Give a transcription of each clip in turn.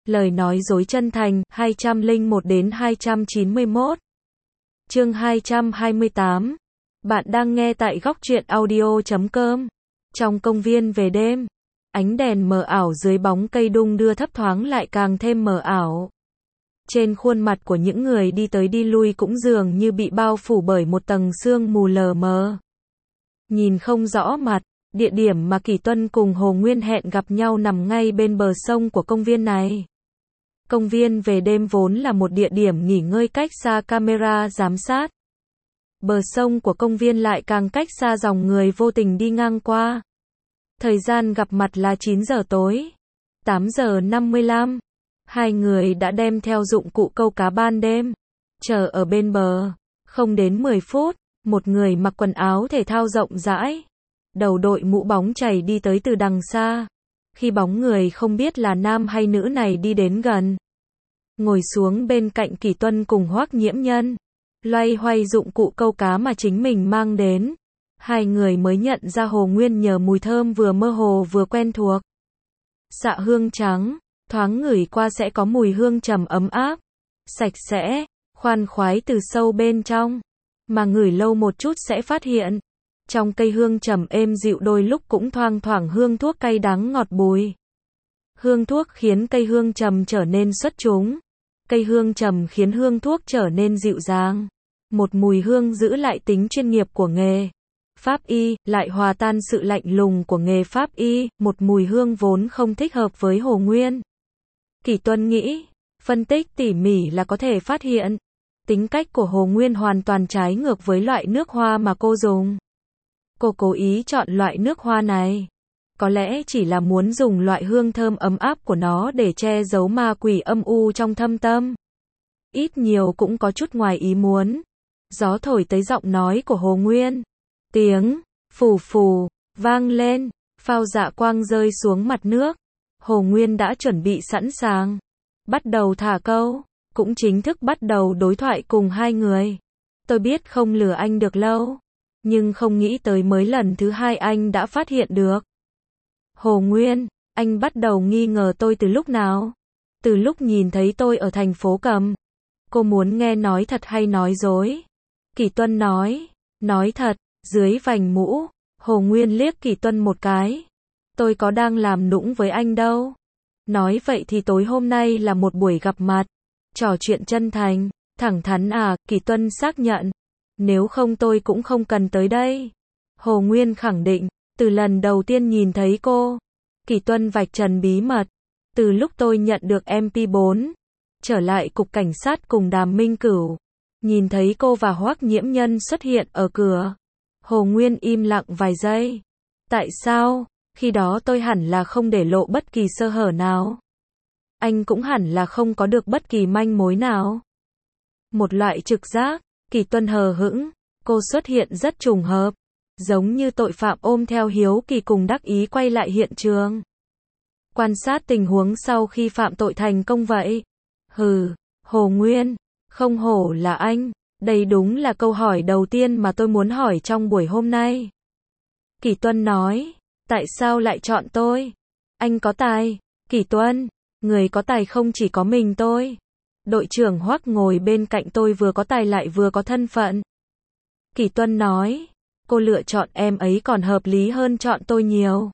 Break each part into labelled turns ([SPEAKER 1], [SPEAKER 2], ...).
[SPEAKER 1] Lời nói dối chân thành, 201 đến 291. Chương 228. Bạn đang nghe tại góc truyện audio.com. Trong công viên về đêm, ánh đèn mờ ảo dưới bóng cây đung đưa thấp thoáng lại càng thêm mờ ảo. Trên khuôn mặt của những người đi tới đi lui cũng dường như bị bao phủ bởi một tầng sương mù lờ mờ. Nhìn không rõ mặt, địa điểm mà Kỷ Tuân cùng Hồ Nguyên hẹn gặp nhau nằm ngay bên bờ sông của công viên này. Công viên về đêm vốn là một địa điểm nghỉ ngơi cách xa camera giám sát. Bờ sông của công viên lại càng cách xa dòng người vô tình đi ngang qua. Thời gian gặp mặt là 9 giờ tối. 8 giờ 55. Hai người đã đem theo dụng cụ câu cá ban đêm. Chờ ở bên bờ. Không đến 10 phút, một người mặc quần áo thể thao rộng rãi, đầu đội mũ bóng chảy đi tới từ đằng xa. Khi bóng người không biết là nam hay nữ này đi đến gần, ngồi xuống bên cạnh Kỷ Tuân cùng Hoắc Nhiễm Nhân, loay hoay dụng cụ câu cá mà chính mình mang đến. Hai người mới nhận ra Hồ Nguyên nhờ mùi thơm vừa mơ hồ vừa quen thuộc. Xạ hương trắng, thoáng ngửi qua sẽ có mùi hương trầm ấm áp, sạch sẽ, khoan khoái từ sâu bên trong, mà ngửi lâu một chút sẽ phát hiện trong cây hương trầm êm dịu đôi lúc cũng thoang thoảng hương thuốc cay đắng ngọt bùi. Hương thuốc khiến cây hương trầm trở nên xuất chúng, cây hương trầm khiến hương thuốc trở nên dịu dàng. Một mùi hương giữ lại tính chuyên nghiệp của nghề pháp y, lại hòa tan sự lạnh lùng của nghề pháp y, một mùi hương vốn không thích hợp với Hồ Nguyên. Kỷ Tuân nghĩ, phân tích tỉ mỉ là có thể phát hiện, tính cách của Hồ Nguyên hoàn toàn trái ngược với loại nước hoa mà cô dùng. Cô cố ý chọn loại nước hoa này, có lẽ chỉ là muốn dùng loại hương thơm ấm áp của nó để che giấu ma quỷ âm u trong thâm tâm. Ít nhiều cũng có chút ngoài ý muốn. Gió thổi tới giọng nói của Hồ Nguyên. Tiếng phù phù vang lên, phao dạ quang rơi xuống mặt nước. Hồ Nguyên đã chuẩn bị sẵn sàng, bắt đầu thả câu, cũng chính thức bắt đầu đối thoại cùng hai người. Tôi biết không lừa anh được lâu, nhưng không nghĩ tới mới lần thứ hai anh đã phát hiện được. Hồ Nguyên, anh bắt đầu nghi ngờ tôi từ lúc nào? Từ lúc nhìn thấy tôi ở thành phố Cầm. Cô muốn nghe nói thật hay nói dối? Kỷ Tuân nói thật. Dưới vành mũ, Hồ Nguyên liếc Kỷ Tuân một cái. Tôi có đang làm nũng với anh đâu. Nói vậy thì tối hôm nay là một buổi gặp mặt, trò chuyện chân thành, thẳng thắn à? Kỷ Tuân xác nhận. Nếu không tôi cũng không cần tới đây. Hồ Nguyên khẳng định, từ lần đầu tiên nhìn thấy cô, Kỷ Tuân vạch trần bí mật. Từ lúc tôi nhận được MP4, trở lại cục cảnh sát cùng Đàm Minh Cửu, nhìn thấy cô và Hoắc Nhiễm Nhân xuất hiện ở cửa. Hồ Nguyên im lặng vài giây. Tại sao? Khi đó tôi hẳn là không để lộ bất kỳ sơ hở nào. Anh cũng hẳn là không có được bất kỳ manh mối nào. Một loại trực giác. Kỷ Tuân hờ hững. Cô xuất hiện rất trùng hợp, giống như tội phạm ôm theo hiếu kỳ cùng đắc ý quay lại hiện trường, quan sát tình huống sau khi phạm tội thành công vậy. Hừ, Hồ Nguyên, không hổ là anh. Đây đúng là câu hỏi đầu tiên mà tôi muốn hỏi trong buổi hôm nay. Kỷ Tuân nói, tại sao lại chọn tôi? Anh có tài. Kỷ Tuân, người có tài không chỉ có mình tôi. Đội trưởng Hoắc ngồi bên cạnh tôi vừa có tài lại vừa có thân phận. Kỷ Tuân nói, cô lựa chọn em ấy còn hợp lý hơn chọn tôi nhiều.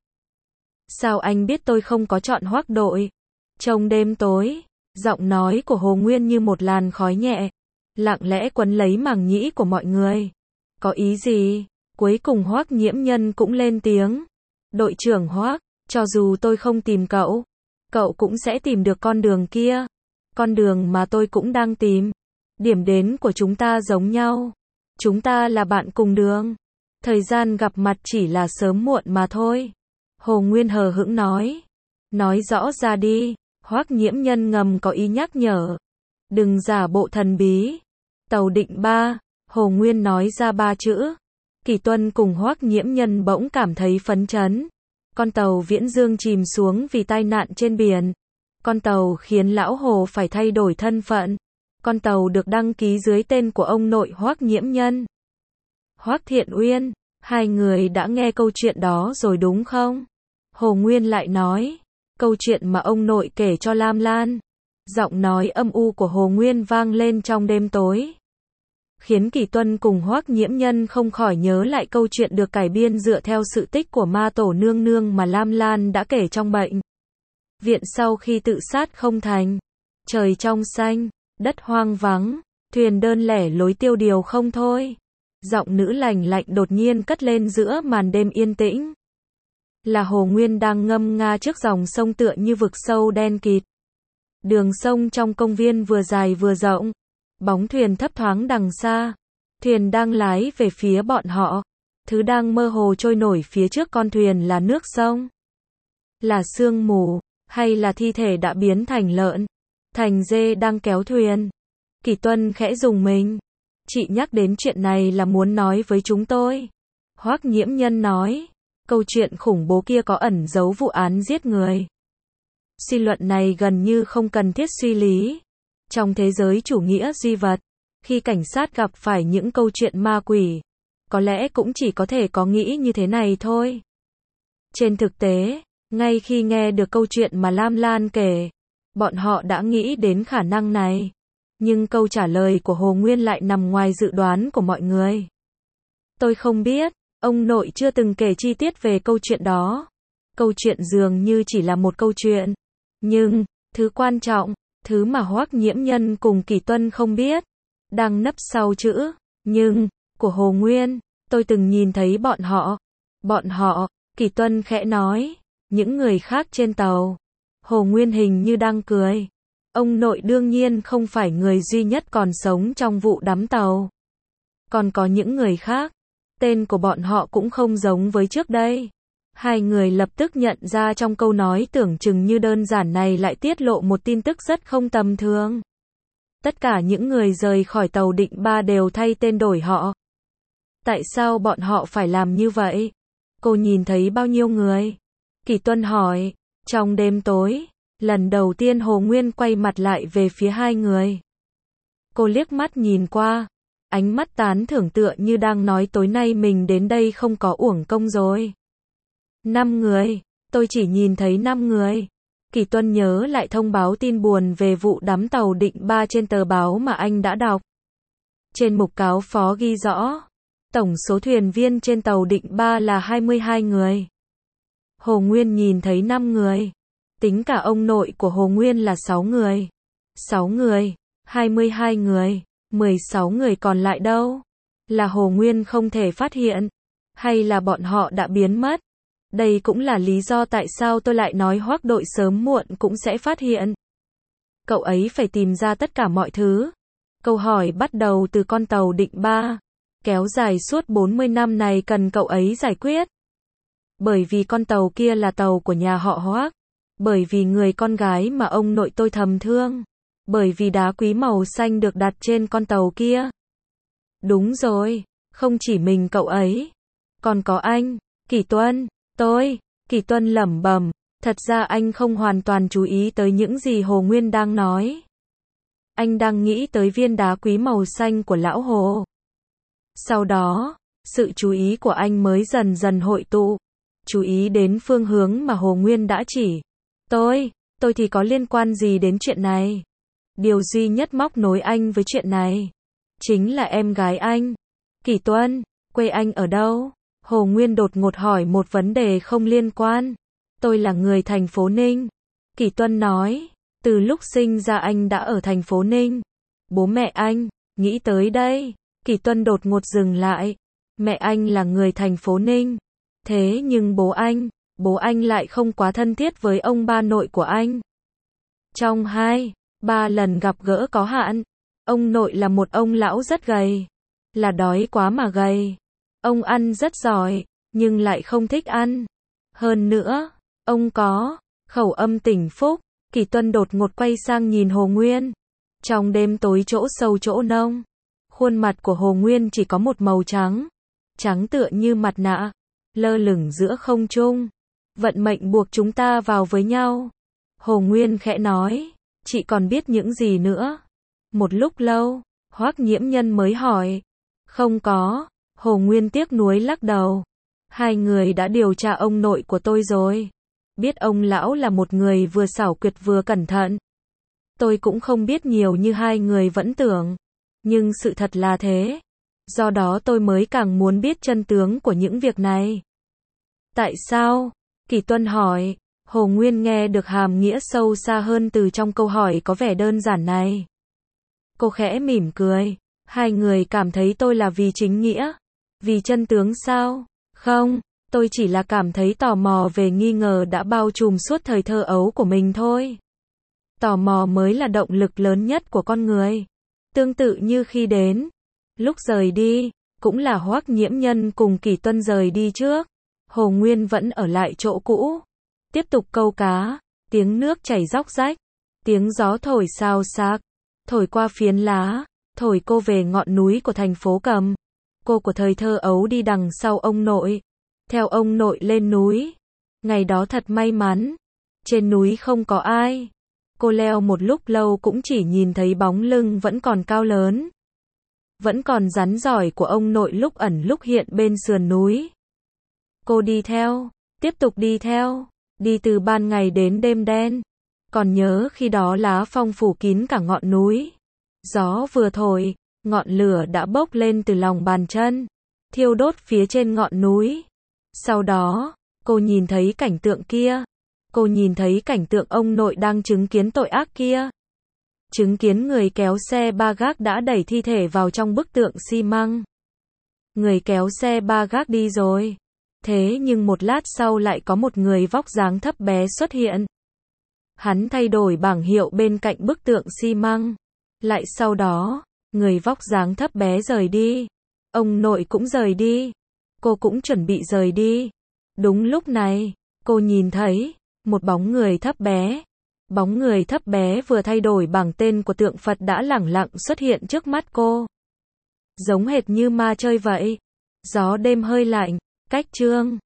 [SPEAKER 1] Sao anh biết tôi không có chọn Hoắc đội? Trong đêm tối, giọng nói của Hồ Nguyên như một làn khói nhẹ, lặng lẽ quấn lấy màng nhĩ của mọi người. Có ý gì? Cuối cùng Hoắc Nhiễm Nhân cũng lên tiếng. Đội trưởng Hoắc, cho dù tôi không tìm cậu, cậu cũng sẽ tìm được con đường kia. Con đường mà tôi cũng đang tìm. Điểm đến của chúng ta giống nhau. Chúng ta là bạn cùng đường. Thời gian gặp mặt chỉ là sớm muộn mà thôi. Hồ Nguyên hờ hững nói. Nói rõ ra đi. Hoắc Nhiễm Nhân ngầm có ý nhắc nhở. Đừng giả bộ thần bí. Tàu Định 3. Hồ Nguyên nói ra 3 chữ. Kỷ Tuân cùng Hoắc Nhiễm Nhân bỗng cảm thấy phấn chấn. Con tàu Viễn Dương chìm xuống vì tai nạn trên biển. Con tàu khiến lão Hồ phải thay đổi thân phận. Con tàu được đăng ký dưới tên của ông nội Hoắc Nhiễm Nhân, Hoắc Thiện Uyên. Hai người đã nghe câu chuyện đó rồi đúng không? Hồ Nguyên lại nói. Câu chuyện mà ông nội kể cho Lam Lan. Giọng nói âm u của Hồ Nguyên vang lên trong đêm tối, khiến Kỷ Tuân cùng Hoắc Nhiễm Nhân không khỏi nhớ lại câu chuyện được cải biên dựa theo sự tích của ma tổ nương nương mà Lam Lan đã kể trong bệnh viện sau khi tự sát không thành. Trời trong xanh, đất hoang vắng, thuyền đơn lẻ lối tiêu điều không thôi. Giọng nữ lành lạnh đột nhiên cất lên giữa màn đêm yên tĩnh. Là Hồ Nguyên đang ngâm nga trước dòng sông tựa như vực sâu đen kịt. Đường sông trong công viên vừa dài vừa rộng. Bóng thuyền thấp thoáng đằng xa. Thuyền đang lái về phía bọn họ. Thứ đang mơ hồ trôi nổi phía trước con thuyền là nước sông. Là sương mù, hay là thi thể đã biến thành lợn, thành dê đang kéo thuyền. Kỷ Tuân khẽ rùng mình. Chị nhắc đến chuyện này là muốn nói với chúng tôi. Hoắc Nhiễm Nhân nói. Câu chuyện khủng bố kia có ẩn giấu vụ án giết người. Suy luận này gần như không cần thiết suy lý. Trong thế giới chủ nghĩa duy vật, khi cảnh sát gặp phải những câu chuyện ma quỷ, có lẽ cũng chỉ có thể có nghĩ như thế này thôi. Trên thực tế, ngay khi nghe được câu chuyện mà Lam Lan kể, bọn họ đã nghĩ đến khả năng này. Nhưng câu trả lời của Hồ Nguyên lại nằm ngoài dự đoán của mọi người. Tôi không biết, ông nội chưa từng kể chi tiết về câu chuyện đó. Câu chuyện dường như chỉ là một câu chuyện. Nhưng, thứ quan trọng, thứ mà Hoắc Nhiễm Nhân cùng Kỷ Tuân không biết, đang nấp sau chữ nhưng của Hồ Nguyên. Tôi từng nhìn thấy bọn họ. Bọn họ, Kỷ Tuân khẽ nói, những người khác trên tàu. Hồ Nguyên hình như đang cười. Ông nội đương nhiên không phải người duy nhất còn sống trong vụ đắm tàu. Còn có những người khác. Tên của bọn họ cũng không giống với trước đây. Hai người lập tức nhận ra trong câu nói tưởng chừng như đơn giản này lại tiết lộ một tin tức rất không tầm thường. Tất cả những người rời khỏi tàu Định Ba đều thay tên đổi họ. Tại sao bọn họ phải làm như vậy? Cô nhìn thấy bao nhiêu người? Kỷ Tuân hỏi. Trong đêm tối, lần đầu tiên Hồ Nguyên quay mặt lại về phía hai người. Cô liếc mắt nhìn qua. Ánh mắt tán thưởng tựa như đang nói tối nay mình đến đây không có uổng công rồi. 5 người, tôi chỉ nhìn thấy 5 người. Kỷ Tuân nhớ lại thông báo tin buồn về vụ đắm tàu Định Ba trên tờ báo mà anh đã đọc. Trên mục cáo phó ghi rõ, tổng số thuyền viên trên tàu Định Ba là 22 người. Hồ Nguyên nhìn thấy 5 người. Tính cả ông nội của Hồ Nguyên là 6 người. 6 người, 22 người, 16 người còn lại đâu? Là Hồ Nguyên không thể phát hiện? Hay là bọn họ đã biến mất? Đây cũng là lý do tại sao tôi lại nói Hoắc đội sớm muộn cũng sẽ phát hiện. Cậu ấy phải tìm ra tất cả mọi thứ. Câu hỏi bắt đầu từ con tàu Định Ba, kéo dài suốt 40 năm này cần cậu ấy giải quyết. Bởi vì con tàu kia là tàu của nhà họ Hoắc. Bởi vì người con gái mà ông nội tôi thầm thương. Bởi vì đá quý màu xanh được đặt trên con tàu kia. Đúng rồi, không chỉ mình cậu ấy. Còn có anh, Kỷ Tuân, tôi, Kỷ Tuân lẩm bẩm. Thật ra anh không hoàn toàn chú ý tới những gì Hồ Nguyên đang nói. Anh đang nghĩ tới viên đá quý màu xanh của lão Hồ. Sau đó, sự chú ý của anh mới dần dần hội tụ. Chú ý đến phương hướng mà Hồ Nguyên đã chỉ. Tôi thì có liên quan gì đến chuyện này? Điều duy nhất móc nối anh với chuyện này chính là em gái anh. Kỷ Tuân, quê anh ở đâu? Hồ Nguyên đột ngột hỏi một vấn đề không liên quan. Tôi là người thành phố Ninh. Kỷ Tuân nói, từ lúc sinh ra anh đã ở thành phố Ninh. Bố mẹ anh, nghĩ tới đây. Kỷ Tuân đột ngột dừng lại. Mẹ anh là người thành phố Ninh. Thế nhưng bố anh lại không quá thân thiết với ông ba nội của anh. Trong 2-3 lần gặp gỡ có hạn, ông nội là một ông lão rất gầy. Là đói quá mà gầy. Ông ăn rất giỏi, nhưng lại không thích ăn. Hơn nữa, ông có khẩu âm tỉnh phúc. Kỷ Tuân đột ngột quay sang nhìn Hồ Nguyên. Trong đêm tối chỗ sâu chỗ nông, khuôn mặt của Hồ Nguyên chỉ có một màu trắng. Trắng tựa như mặt nạ, lơ lửng giữa không trung. Vận mệnh buộc chúng ta vào với nhau. Hồ Nguyên khẽ nói, chị còn biết những gì nữa? Một lúc lâu, Hoắc Nhiễm Nhân mới hỏi. Không có. Hồ Nguyên tiếc nuối lắc đầu. Hai người đã điều tra ông nội của tôi rồi. Biết ông lão là một người vừa xảo quyệt vừa cẩn thận. Tôi cũng không biết nhiều như hai người vẫn tưởng. Nhưng sự thật là thế. Do đó tôi mới càng muốn biết chân tướng của những việc này. Tại sao? Kỷ Tuân hỏi. Hồ Nguyên nghe được hàm nghĩa sâu xa hơn từ trong câu hỏi có vẻ đơn giản này. Cô khẽ mỉm cười. Hai người cảm thấy tôi là vì chính nghĩa. Vì chân tướng sao? Không, tôi chỉ là cảm thấy tò mò về nghi ngờ đã bao trùm suốt thời thơ ấu của mình thôi. Tò mò mới là động lực lớn nhất của con người. Tương tự như khi đến. Lúc rời đi, cũng là Hoắc Nhiễm Nhân cùng Kỷ Tuân rời đi trước. Hồ Nguyên vẫn ở lại chỗ cũ. Tiếp tục câu cá, tiếng nước chảy róc rách, tiếng gió thổi xào xạc, thổi qua phiến lá, thổi cô về ngọn núi của thành phố Cầm. Cô của thời thơ ấu đi đằng sau ông nội, theo ông nội lên núi. Ngày đó thật may mắn, trên núi không có ai. Cô leo một lúc lâu cũng chỉ nhìn thấy bóng lưng vẫn còn cao lớn, vẫn còn rắn giỏi của ông nội lúc ẩn lúc hiện bên sườn núi. Cô đi theo, tiếp tục đi theo, đi từ ban ngày đến đêm đen. Còn nhớ khi đó lá phong phủ kín cả ngọn núi. Gió vừa thổi, ngọn lửa đã bốc lên từ lòng bàn chân, thiêu đốt phía trên ngọn núi. Sau đó, cô nhìn thấy cảnh tượng kia. Cô nhìn thấy cảnh tượng ông nội đang chứng kiến tội ác kia. Chứng kiến người kéo xe ba gác đã đẩy thi thể vào trong bức tượng xi măng. Người kéo xe ba gác đi rồi. Thế nhưng một lát sau lại có một người vóc dáng thấp bé xuất hiện. Hắn thay đổi bảng hiệu bên cạnh bức tượng xi măng. Lại sau đó, người vóc dáng thấp bé rời đi. Ông nội cũng rời đi. Cô cũng chuẩn bị rời đi. Đúng lúc này, cô nhìn thấy một bóng người thấp bé. Bóng người thấp bé vừa thay đổi bảng tên của tượng Phật đã lẳng lặng xuất hiện trước mắt cô. Giống hệt như ma chơi vậy. Gió đêm hơi lạnh, cách chương